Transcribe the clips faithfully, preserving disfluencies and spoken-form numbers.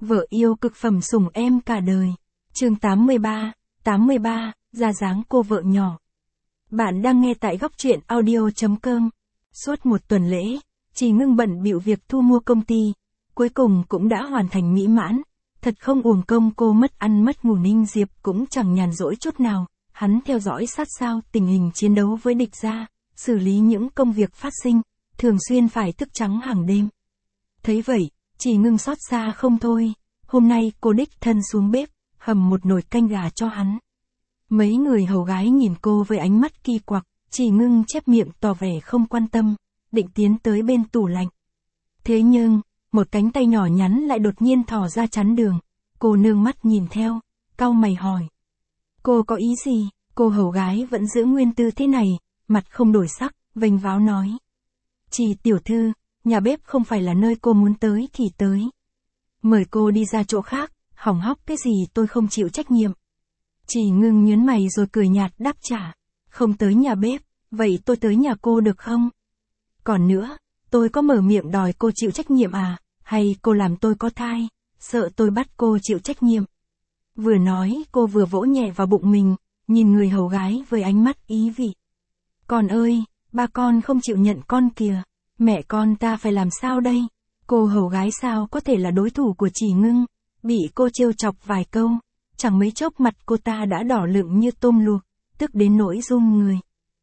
Vợ yêu cực phẩm sủng em cả đời. Chương tám mươi ba, tám mươi ba, ra dáng cô vợ nhỏ. Bạn đang nghe tại góc truyện audio chấm com. Suốt một tuần lễ, Chỉ Ngưng bận bịu việc thu mua công ty, cuối cùng cũng đã hoàn thành mỹ mãn. Thật không uổng công cô mất ăn mất ngủ. Ninh Diệp cũng chẳng nhàn rỗi chút nào, hắn theo dõi sát sao tình hình chiến đấu với địch gia, xử lý những công việc phát sinh, thường xuyên phải thức trắng hàng đêm. Thấy vậy, Chỉ Ngưng xót xa không thôi, hôm nay cô đích thân xuống bếp, hầm một nồi canh gà cho hắn. Mấy người hầu gái nhìn cô với ánh mắt kỳ quặc, Chỉ Ngưng chép miệng tỏ vẻ không quan tâm, định tiến tới bên tủ lạnh. Thế nhưng, một cánh tay nhỏ nhắn lại đột nhiên thò ra chắn đường, cô nương mắt nhìn theo, cau mày hỏi. Cô có ý gì? Cô hầu gái vẫn giữ nguyên tư thế này, mặt không đổi sắc, vênh váo nói. Chỉ tiểu thư, nhà bếp không phải là nơi cô muốn tới thì tới. Mời cô đi ra chỗ khác, hỏng hóc cái gì tôi không chịu trách nhiệm. Chỉ Ngưng nhớn mày rồi cười nhạt đáp trả. Không tới nhà bếp, vậy tôi tới nhà cô được không? Còn nữa, tôi có mở miệng đòi cô chịu trách nhiệm à, hay cô làm tôi có thai, sợ tôi bắt cô chịu trách nhiệm. Vừa nói cô vừa vỗ nhẹ vào bụng mình, nhìn người hầu gái với ánh mắt ý vị. Con ơi, ba con không chịu nhận con kìa, mẹ con ta phải làm sao đây? Cô hầu gái sao có thể là đối thủ của Chỉ Ngưng, bị cô trêu chọc vài câu, chẳng mấy chốc mặt cô ta đã đỏ lựng như tôm luộc, tức đến nỗi run người.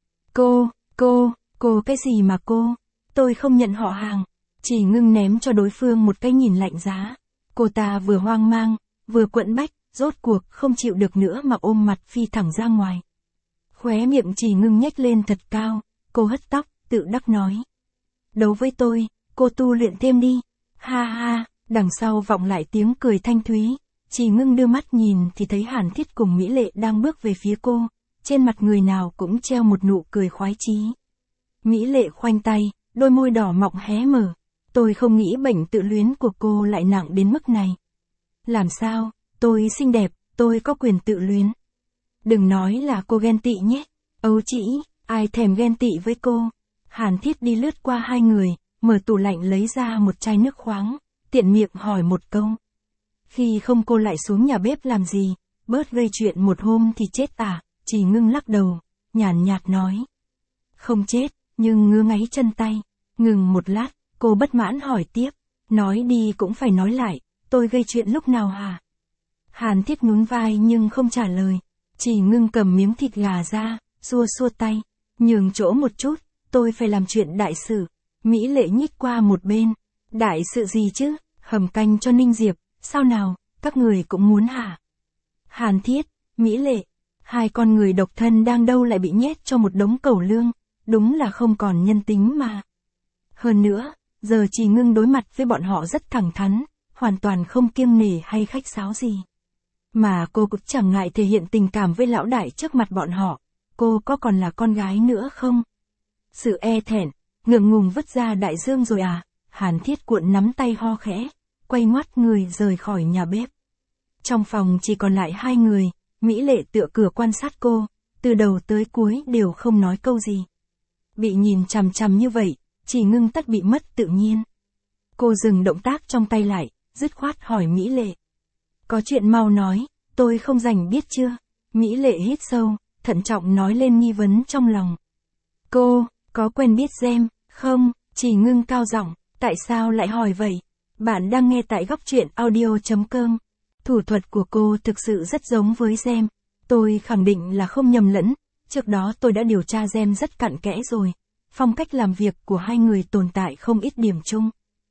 Cô, cô, cô cái gì mà cô? Tôi không nhận họ hàng. Chỉ Ngưng ném cho đối phương một cái nhìn lạnh giá. Cô ta vừa hoang mang, vừa quẫn bách, rốt cuộc không chịu được nữa mà ôm mặt phi thẳng ra ngoài. Khóe miệng Chỉ Ngưng nhếch lên thật cao, cô hất tóc, tự đắc nói. Đấu với tôi, cô tu luyện thêm đi. Ha ha, đằng sau vọng lại tiếng cười thanh thúy. Chỉ Ngưng đưa mắt nhìn thì thấy Hàn Thiết cùng Mỹ Lệ đang bước về phía cô, trên mặt người nào cũng treo một nụ cười khoái chí. Mỹ Lệ khoanh tay, đôi môi đỏ mọng hé mở. Tôi không nghĩ bệnh tự luyến của cô lại nặng đến mức này. Làm sao, tôi xinh đẹp, tôi có quyền tự luyến. Đừng nói là cô ghen tị nhé. Âu chỉ, ai thèm ghen tị với cô. Hàn Thiết đi lướt qua hai người, mở tủ lạnh lấy ra một chai nước khoáng, tiện miệng hỏi một câu. Khi không cô lại xuống nhà bếp làm gì, bớt gây chuyện một hôm thì chết à? Chỉ Ngưng lắc đầu, nhàn nhạt nói. Không chết, nhưng ngứa ngáy chân tay. Ngừng một lát, cô bất mãn hỏi tiếp. Nói đi cũng phải nói lại, tôi gây chuyện lúc nào hả? Hàn Thiết nhún vai nhưng không trả lời. Chỉ Ngưng cầm miếng thịt gà ra, xua xua tay. Nhường chỗ một chút, tôi phải làm chuyện đại sự. Mỹ Lệ nhích qua một bên. Đại sự gì chứ? Hầm canh cho Ninh Diệp, sao nào, các người cũng muốn hả? Hàn Thiết, Mỹ Lệ, hai con người độc thân đang đâu lại bị nhét cho một đống cẩu lương, đúng là không còn nhân tính mà. Hơn nữa, giờ Chỉ Ngưng đối mặt với bọn họ rất thẳng thắn, hoàn toàn không kiêng nể hay khách sáo gì. Mà cô cũng chẳng ngại thể hiện tình cảm với lão đại trước mặt bọn họ, cô có còn là con gái nữa không? Sự e thẹn, ngượng ngùng vứt ra đại dương rồi à? Hàn Thiết cuộn nắm tay ho khẽ, quay ngoắt người rời khỏi nhà bếp. Trong phòng chỉ còn lại hai người, Mỹ Lệ tựa cửa quan sát cô, từ đầu tới cuối đều không nói câu gì. Bị nhìn chằm chằm như vậy, Chỉ Ngưng tất bị mất tự nhiên. Cô dừng động tác trong tay lại, dứt khoát hỏi Mỹ Lệ. Có chuyện mau nói, tôi không rảnh biết chưa? Mỹ Lệ hít sâu, thận trọng nói lên nghi vấn trong lòng. Cô, có quen biết Gem, không? Chỉ Ngưng cao giọng, tại sao lại hỏi vậy? Bạn đang nghe tại góc truyện audio chấm com. Thủ thuật của cô thực sự rất giống với Gem. Tôi khẳng định là không nhầm lẫn, trước đó tôi đã điều tra Gem rất cặn kẽ rồi. Phong cách làm việc của hai người tồn tại không ít điểm chung.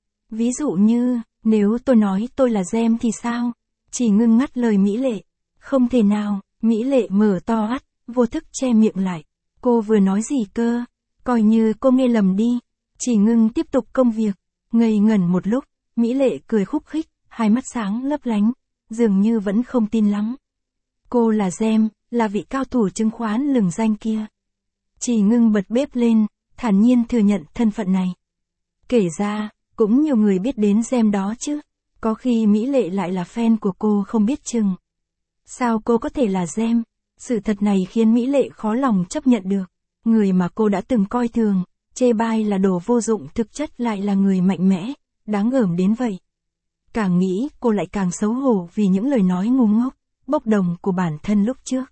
Ví dụ như, nếu tôi nói tôi là Gem thì sao? Chỉ Ngưng ngắt lời Mỹ Lệ. Không thể nào, Mỹ Lệ mở to mắt, vô thức che miệng lại. Cô vừa nói gì cơ? Coi như cô nghe lầm đi. Chỉ Ngưng tiếp tục công việc. Ngây ngẩn một lúc, Mỹ Lệ cười khúc khích, hai mắt sáng lấp lánh, dường như vẫn không tin lắm. Cô là Gem, là vị cao thủ chứng khoán lừng danh kia. Chỉ Ngưng bật bếp lên, thản nhiên thừa nhận thân phận này. Kể ra, cũng nhiều người biết đến Gem đó chứ. Có khi Mỹ Lệ lại là fan của cô không biết chừng. Sao cô có thể là Gem? Sự thật này khiến Mỹ Lệ khó lòng chấp nhận được. Người mà cô đã từng coi thường, chê bai là đồ vô dụng thực chất lại là người mạnh mẽ, đáng gờm đến vậy. Càng nghĩ cô lại càng xấu hổ vì những lời nói ngu ngốc, bốc đồng của bản thân lúc trước.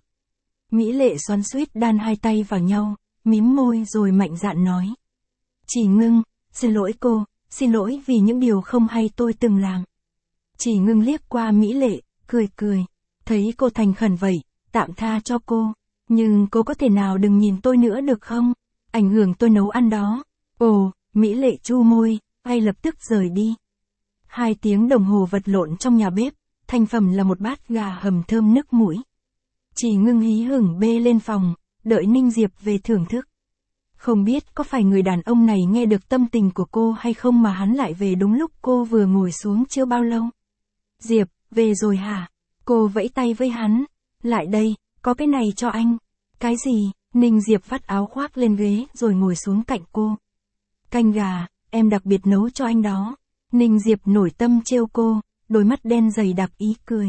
Mỹ Lệ xoắn xuýt đan hai tay vào nhau, mím môi rồi mạnh dạn nói. Chỉ Ngưng, xin lỗi cô, xin lỗi vì những điều không hay tôi từng làm. Chỉ Ngưng liếc qua Mỹ Lệ, cười cười. Thấy cô thành khẩn vậy, tạm tha cho cô. Nhưng cô có thể nào đừng nhìn tôi nữa được không? Ảnh hưởng tôi nấu ăn đó. Ồ, Mỹ Lệ chu môi, ngay lập tức rời đi. Hai tiếng đồng hồ vật lộn trong nhà bếp, thành phẩm là một bát gà hầm thơm nức mũi. Chỉ Ngưng hí hửng bê lên phòng, đợi Ninh Diệp về thưởng thức. Không biết có phải người đàn ông này nghe được tâm tình của cô hay không mà hắn lại về đúng lúc cô vừa ngồi xuống chưa bao lâu. Diệp, về rồi hả? Cô vẫy tay với hắn. Lại đây, có cái này cho anh. Cái gì? Ninh Diệp vắt áo khoác lên ghế rồi ngồi xuống cạnh cô. Canh gà, em đặc biệt nấu cho anh đó. Ninh Diệp nổi tâm trêu cô, đôi mắt đen dày đặc ý cười.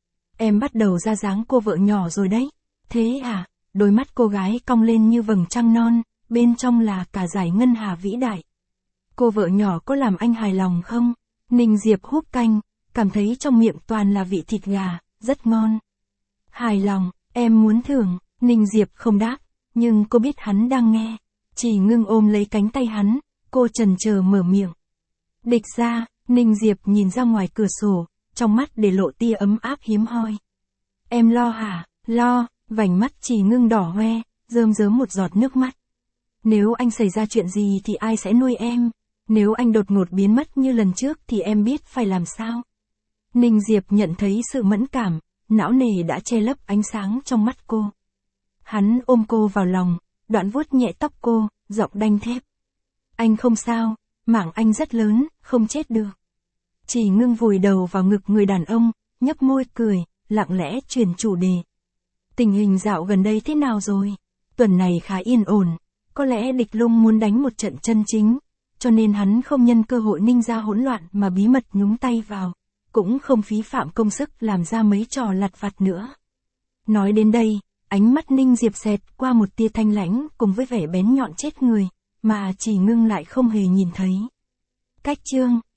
Em bắt đầu ra dáng cô vợ nhỏ rồi đấy. Thế à? Đôi mắt cô gái cong lên như vầng trăng non, bên trong là cả dải ngân hà vĩ đại. Cô vợ nhỏ có làm anh hài lòng không? Ninh Diệp húp canh, cảm thấy trong miệng toàn là vị thịt gà, rất ngon. Hài lòng, em muốn thưởng. Ninh Diệp không đáp, nhưng cô biết hắn đang nghe. Chỉ Ngưng ôm lấy cánh tay hắn, cô chần chờ mở miệng. Địch ra, Ninh Diệp nhìn ra ngoài cửa sổ, trong mắt để lộ tia ấm áp hiếm hoi. Em lo hả? Lo, vành mắt Chỉ Ngưng đỏ hoe, rơm rớm một giọt nước mắt. Nếu anh xảy ra chuyện gì thì ai sẽ nuôi em? Nếu anh đột ngột biến mất như lần trước thì em biết phải làm sao? Ninh Diệp nhận thấy sự mẫn cảm, não nề đã che lấp ánh sáng trong mắt cô. Hắn ôm cô vào lòng, đoạn vuốt nhẹ tóc cô, giọng đanh thép. Anh không sao, mảng anh rất lớn, không chết được. Chỉ Ngưng vùi đầu vào ngực người đàn ông, nhếch môi cười, lặng lẽ chuyển chủ đề. Tình hình dạo gần đây thế nào rồi? Tuần này khá yên ổn, có lẽ Địch Lung muốn đánh một trận chân chính, cho nên hắn không nhân cơ hội ninh ra hỗn loạn mà bí mật nhúng tay vào, cũng không phí phạm công sức làm ra mấy trò lặt vặt nữa. Nói đến đây, ánh mắt Ninh Diệp xẹt qua một tia thanh lãnh cùng với vẻ bén nhọn chết người, mà Chỉ Ngưng lại không hề nhìn thấy. Cách chương